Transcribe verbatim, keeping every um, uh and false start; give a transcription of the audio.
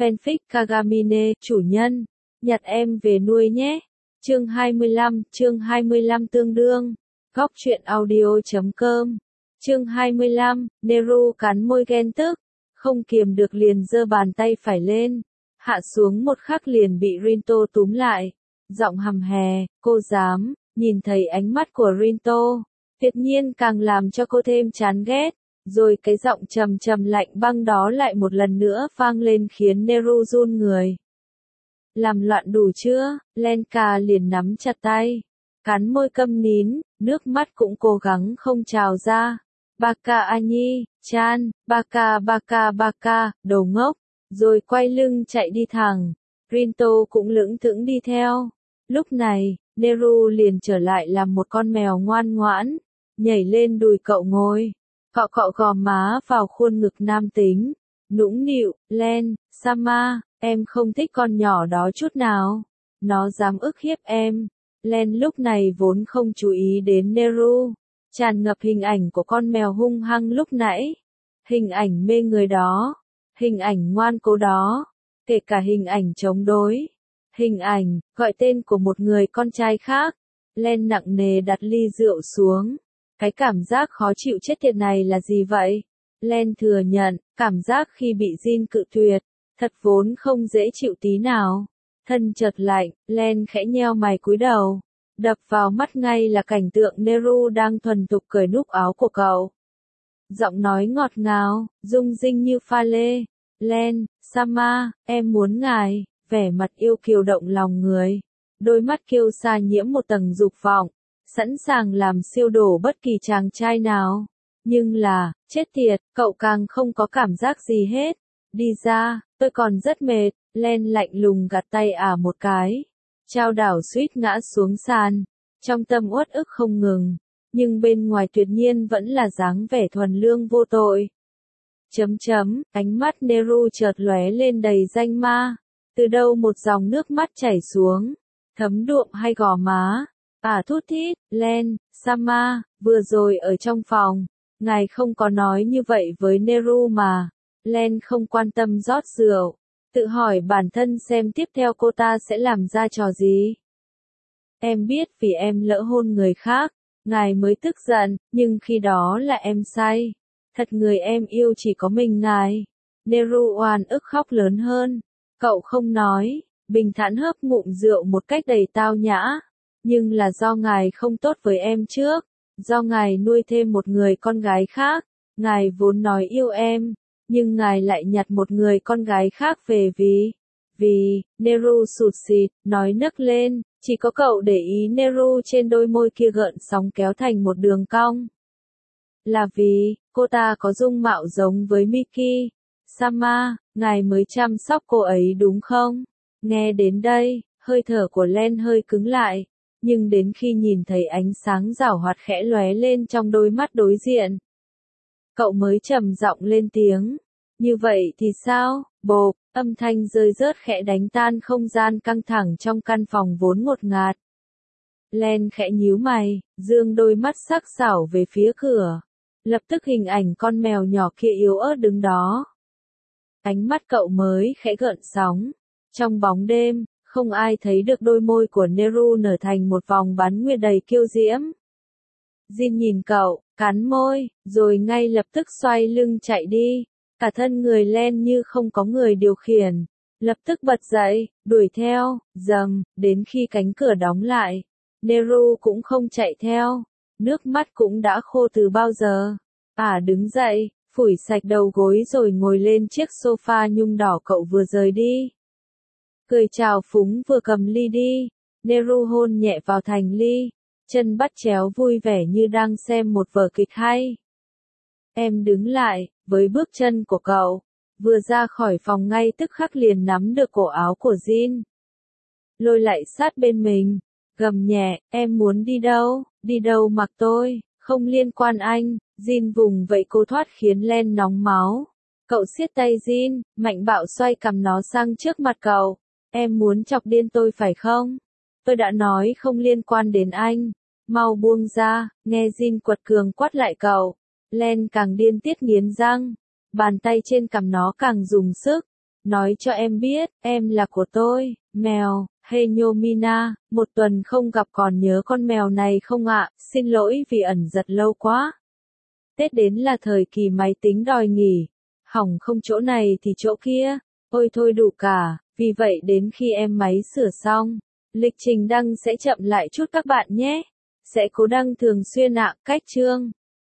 Fanfic Kagamine, chủ nhân, nhặt em về nuôi nhé. Chương hai mươi lăm, chương hai mươi lăm tương đương. Góc truyện audio.com. Chương hai mươi lăm, Neru cắn môi ghen tức, không kiềm được liền giơ bàn tay phải lên, hạ xuống một khắc liền bị Rinto túm lại, giọng hầm hè, cô dám. Nhìn thấy ánh mắt của Rinto, tuyệt nhiên càng làm cho cô thêm chán ghét, rồi cái giọng trầm trầm lạnh băng đó lại một lần nữa vang lên khiến Neru run người. Làm loạn đủ chưa? Lenka liền nắm chặt tay, cắn môi câm nín, nước mắt cũng cố gắng không trào ra. Baka Anyi, chan, baka baka baka, đồ ngốc, rồi quay lưng chạy đi thẳng. Rinto cũng lững thững đi theo. Lúc này, Neru liền trở lại làm một con mèo ngoan ngoãn, nhảy lên đùi cậu ngồi, cọ cọ gò má vào khuôn ngực nam tính, nũng nịu, Len, Sama, em không thích con nhỏ đó chút nào, nó dám ức hiếp em. Len lúc này vốn không chú ý đến Neru, tràn ngập hình ảnh của con mèo hung hăng lúc nãy, hình ảnh mê người đó, hình ảnh ngoan cố đó, kể cả hình ảnh chống đối. Hình ảnh, gọi tên của một người con trai khác. Len nặng nề đặt ly rượu xuống. Cái cảm giác khó chịu chết tiệt này là gì vậy? Len thừa nhận, cảm giác khi bị Jin cự tuyệt, thật vốn không dễ chịu tí nào. Thân chợt lạnh, Len khẽ nheo mày cúi đầu. Đập vào mắt ngay là cảnh tượng Neru đang thuần thục cởi nút áo của cậu. Giọng nói ngọt ngào, rung rinh như pha lê. Len, Sama, em muốn ngài. Vẻ mặt yêu kiều động lòng người, đôi mắt kiêu sa nhiễm một tầng dục vọng, sẵn sàng làm siêu đổ bất kỳ chàng trai nào. Nhưng là, chết tiệt, cậu càng không có cảm giác gì hết. Đi ra, tôi còn rất mệt. Len lạnh lùng gạt tay ả một cái, chao đảo suýt ngã xuống sàn, trong tâm uất ức không ngừng, nhưng bên ngoài tuyệt nhiên vẫn là dáng vẻ thuần lương vô tội. Chấm chấm, ánh mắt Neru chợt lóe lên đầy danh ma. Từ đâu một dòng nước mắt chảy xuống, thấm đượm hai gò má. Ả thút thít, Len, Sama, vừa rồi ở trong phòng, ngài không có nói như vậy với Neru mà. Len không quan tâm rót rượu, tự hỏi bản thân xem tiếp theo cô ta sẽ làm ra trò gì. Em biết vì em lỡ hôn người khác, ngài mới tức giận, nhưng khi đó là em say. Thật người em yêu chỉ có mình ngài. Neru oan ức khóc lớn hơn. Cậu không nói, bình thản hớp ngụm rượu một cách đầy tao nhã. Nhưng là do ngài không tốt với em trước, do ngài nuôi thêm một người con gái khác, ngài vốn nói yêu em, nhưng ngài lại nhặt một người con gái khác về vì, vì, Neru sụt sịt, nói nấc lên, chỉ có cậu để ý Neru trên đôi môi kia gợn sóng kéo thành một đường cong. Là vì, cô ta có dung mạo giống với Miki. Sama, ngài mới chăm sóc cô ấy đúng không? Nghe đến đây, hơi thở của Len hơi cứng lại, nhưng đến khi nhìn thấy ánh sáng giảo hoạt khẽ lóe lên trong đôi mắt đối diện, cậu mới trầm giọng lên tiếng. Như vậy thì sao? Bộp, âm thanh rơi rớt khẽ đánh tan không gian căng thẳng trong căn phòng vốn ngột ngạt. Len khẽ nhíu mày, dương đôi mắt sắc sảo về phía cửa. Lập tức hình ảnh con mèo nhỏ kia yếu ớt đứng đó. Ánh mắt cậu mới khẽ gợn sóng. Trong bóng đêm, không ai thấy được đôi môi của Neru nở thành một vòng bán nguyệt đầy kiêu diễm. Jin nhìn cậu, cắn môi, rồi ngay lập tức xoay lưng chạy đi. Cả thân người Len như không có người điều khiển. Lập tức bật dậy, đuổi theo, dầm, đến khi cánh cửa đóng lại. Neru cũng không chạy theo. Nước mắt cũng đã khô từ bao giờ. Ả đứng dậy, phủi sạch đầu gối rồi ngồi lên chiếc sofa nhung đỏ cậu vừa rời đi. Cười chào phúng vừa cầm ly đi. Neru hôn nhẹ vào thành ly, chân bắt chéo vui vẻ như đang xem một vở kịch hay. Em đứng lại, với bước chân của cậu, vừa ra khỏi phòng ngay tức khắc liền nắm được cổ áo của Jin. Lôi lại sát bên mình, gầm nhẹ, em muốn đi đâu, đi đâu mặc tôi, không liên quan anh. Jin vùng vẫy cô thoát khiến Len nóng máu. Cậu siết tay Jin, mạnh bạo xoay cầm nó sang trước mặt cậu. Em muốn chọc điên tôi phải không? Tôi đã nói không liên quan đến anh. Mau buông ra, nghe Jin quật cường quát lại cậu. Len càng điên tiết nghiến răng. Bàn tay trên cằm nó càng dùng sức. nói cho em biết, em là của tôi, mèo. Hey Nhomina, một tuần không gặp còn nhớ con mèo này không ạ, xin lỗi vì ẩn giật lâu quá. Tết đến là thời kỳ máy tính đòi nghỉ, hỏng không chỗ này thì chỗ kia, ôi thôi đủ cả, vì vậy đến khi em máy sửa xong, lịch trình đăng sẽ chậm lại chút các bạn nhé. Sẽ cố đăng thường xuyên ạ, cách chương.